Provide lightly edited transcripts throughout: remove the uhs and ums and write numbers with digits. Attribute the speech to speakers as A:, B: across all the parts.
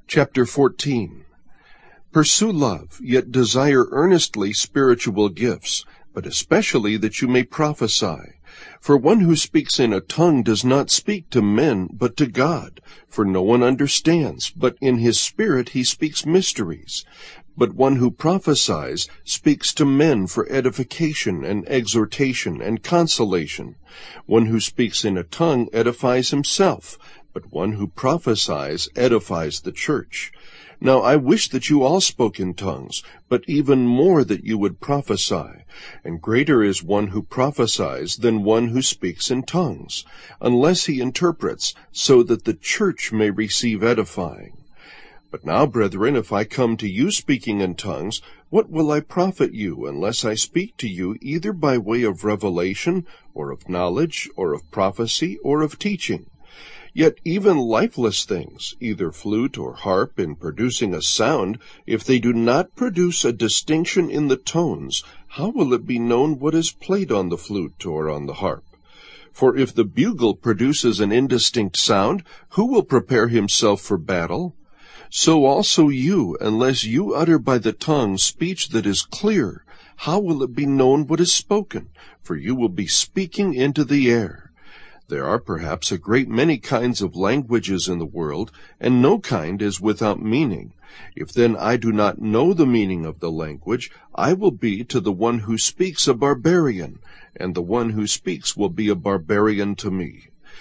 A: Chapter 14. Pursue love, yet desire earnestly spiritual gifts, but especially that you may prophesy. For one who speaks in a tongue does not speak to men, but to God. For no one understands, but in his spirit he speaks mysteries. But one who prophesies speaks to men for edification and exhortation and consolation. One who speaks in a tongue edifies himself, but one who prophesies edifies the church. Now I wish that you all spoke in tongues, but even more that you would prophesy. And greater is one who prophesies than one who speaks in tongues, unless he interprets, so that the church may receive edifying. But now, brethren, if I come to you speaking in tongues, what will I profit you, unless I speak to you either by way of revelation, or of knowledge, or of prophecy, or of teaching? Yet even lifeless things, either flute or harp, in producing a sound, if they do not produce a distinction in the tones, how will it be known what is played on the flute or on the harp? For if the bugle produces an indistinct sound, who will prepare himself for battle? So also you, unless you utter by the tongue speech that is clear, how will it be known what is spoken? For you will be speaking into the air. There are perhaps a great many kinds of languages in the world, and no kind is without meaning. If then I do not know the meaning of the language, I will be to the one who speaks a barbarian, and the one who speaks will be a barbarian to me.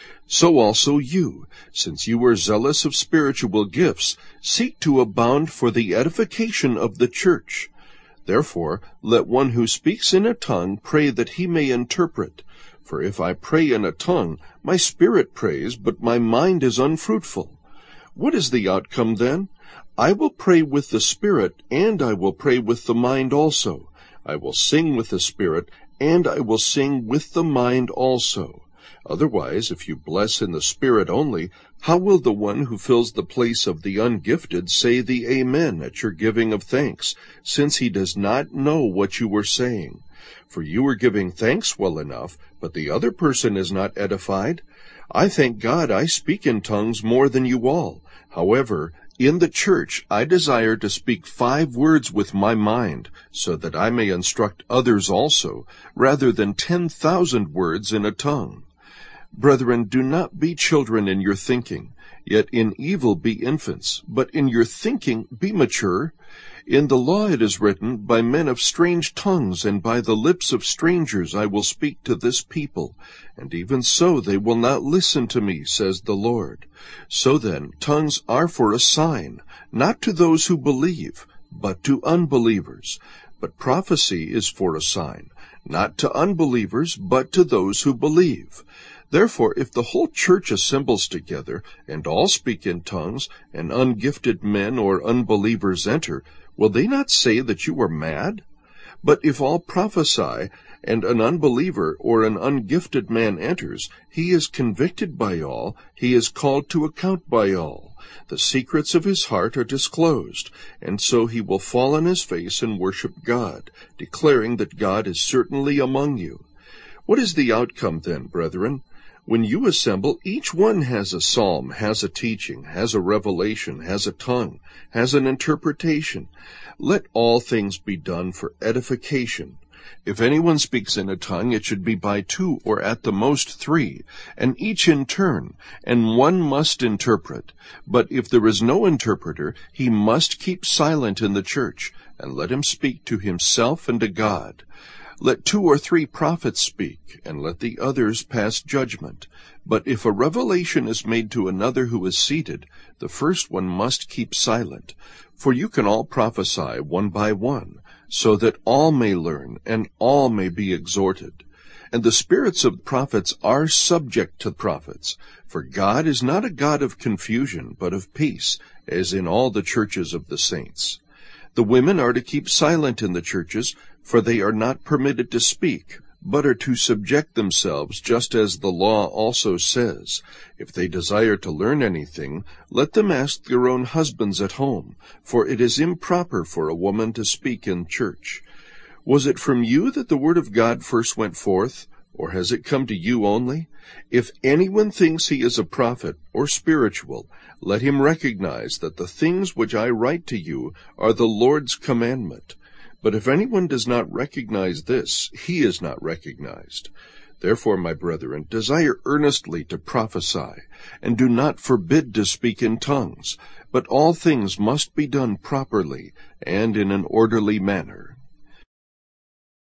A: So also you, since you are zealous of spiritual gifts, seek to abound for the edification of the church. Therefore, let one who speaks in a tongue pray that he may interpret. For if I pray in a tongue, my spirit prays, but my mind is unfruitful. What is the outcome then? I will pray with the spirit, and I will pray with the mind also. I will sing with the spirit, and I will sing with the mind also. Otherwise, if you bless in the spirit only, how will the one who fills the place of the ungifted say the Amen at your giving of thanks, since he does not know what you are saying? For you are giving thanks well enough, but the other person is not edified. I thank God I speak in tongues more than you all. However, in the church I desire to speak 5 words with my mind, so that I may instruct others also, rather than 10,000 words in a tongue. Brethren, do not be children in your thinking, yet in evil be infants, but in your thinking be mature. In the law it is written, by men of strange tongues and by the lips of strangers I will speak to this people, and even so they will not listen to me, says the Lord. So then, tongues are for a sign, not to those who believe, but to unbelievers. But prophecy is for a sign, not to unbelievers, but to those who believe. Therefore, if the whole church assembles together, and all speak in tongues, and ungifted men or unbelievers enter, will they not say that you are mad? But if all prophesy, and an unbeliever or an ungifted man enters, he is convicted by all, he is called to account by all. The secrets of his heart are disclosed, and so he will fall on his face and worship God, declaring that God is certainly among you. What is the outcome then, brethren? When you assemble, each one has a psalm, has a teaching, has a revelation, has a tongue, has an interpretation. Let all things be done for edification. If anyone speaks in a tongue, it should be by 2 or at the most 3, and each in turn, and one must interpret. But if there is no interpreter, he must keep silent in the church, and let him speak to himself and to God. Let 2 or 3 prophets speak, and let the others pass judgment. But if a revelation is made to another who is seated, the first one must keep silent. For you can all prophesy one by one, so that all may learn, and all may be exhorted. And the spirits of prophets are subject to prophets. For God is not a God of confusion, but of peace, as in all the churches of the saints. The women are to keep silent in the churches, for they are not permitted to speak, but are to subject themselves, just as the law also says. If they desire to learn anything, let them ask their own husbands at home, for it is improper for a woman to speak in church. Was it from you that the word of God first went forth, Or has it come to you only? If anyone thinks he is a prophet or spiritual, let him recognize that the things which I write to you are the Lord's commandment. But if anyone does not recognize this, he is not recognized. Therefore, my brethren, desire earnestly to prophesy, and do not forbid to speak in tongues, but all things must be done properly and in an orderly manner.